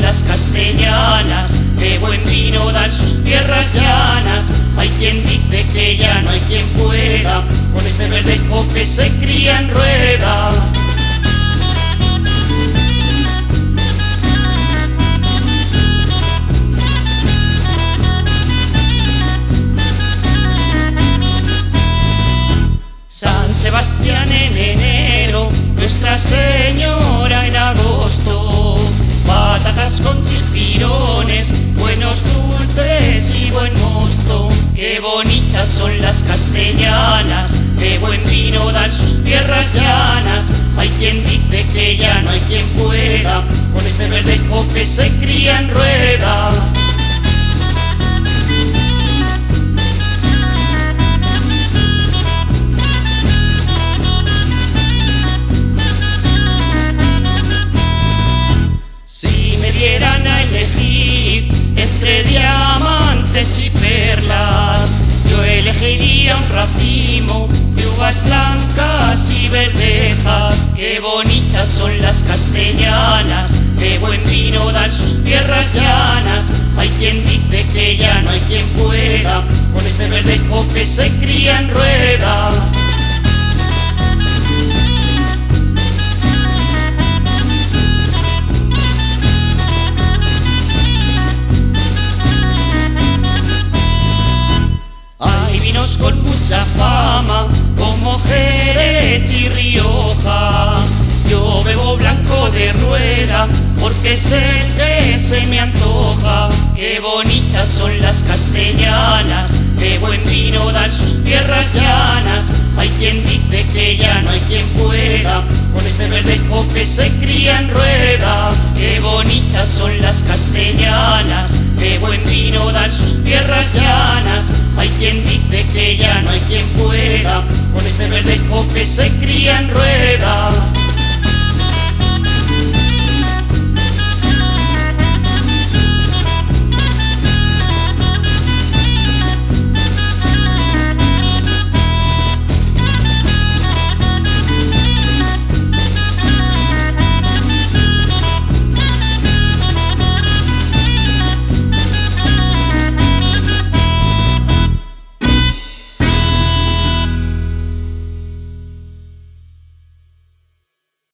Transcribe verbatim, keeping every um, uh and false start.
las castellanas, de buen vino dan sus tierras llanas. Hay quien dice que ya no hay quien pueda con este verdejo que se cría en rueda. San Sebastián en enero, Nuestra Señora en agosto, patatas con chipirones, buenos dulces y buen mosto. Qué bonitas son las castellanas, de buen vino dan sus tierras llanas. Hay quien dice que ya no hay quien pueda con este verdejo que se cría en rueda. Dieran a elegir entre diamantes y perlas, yo elegiría un racimo de uvas blancas y verdejas. Qué bonitas son las castellanas, de buen vino dan sus tierras llanas. Hay quien dice que ya no hay quien pueda con este verdejo que se cría en rueda. Con mucha fama como Jerez y Rioja, yo bebo blanco de rueda porque es el que se me antoja. Qué bonitas son las castellanas, de buen vino dan sus tierras llanas. Hay quien dice que ya no hay quien pueda con este verdejo que se cría en rueda. Qué bonitas son las castellanas, de buen vino dan sus tierras llanas. Hay quien dice que ya no hay quien pueda con este verdejo que se cría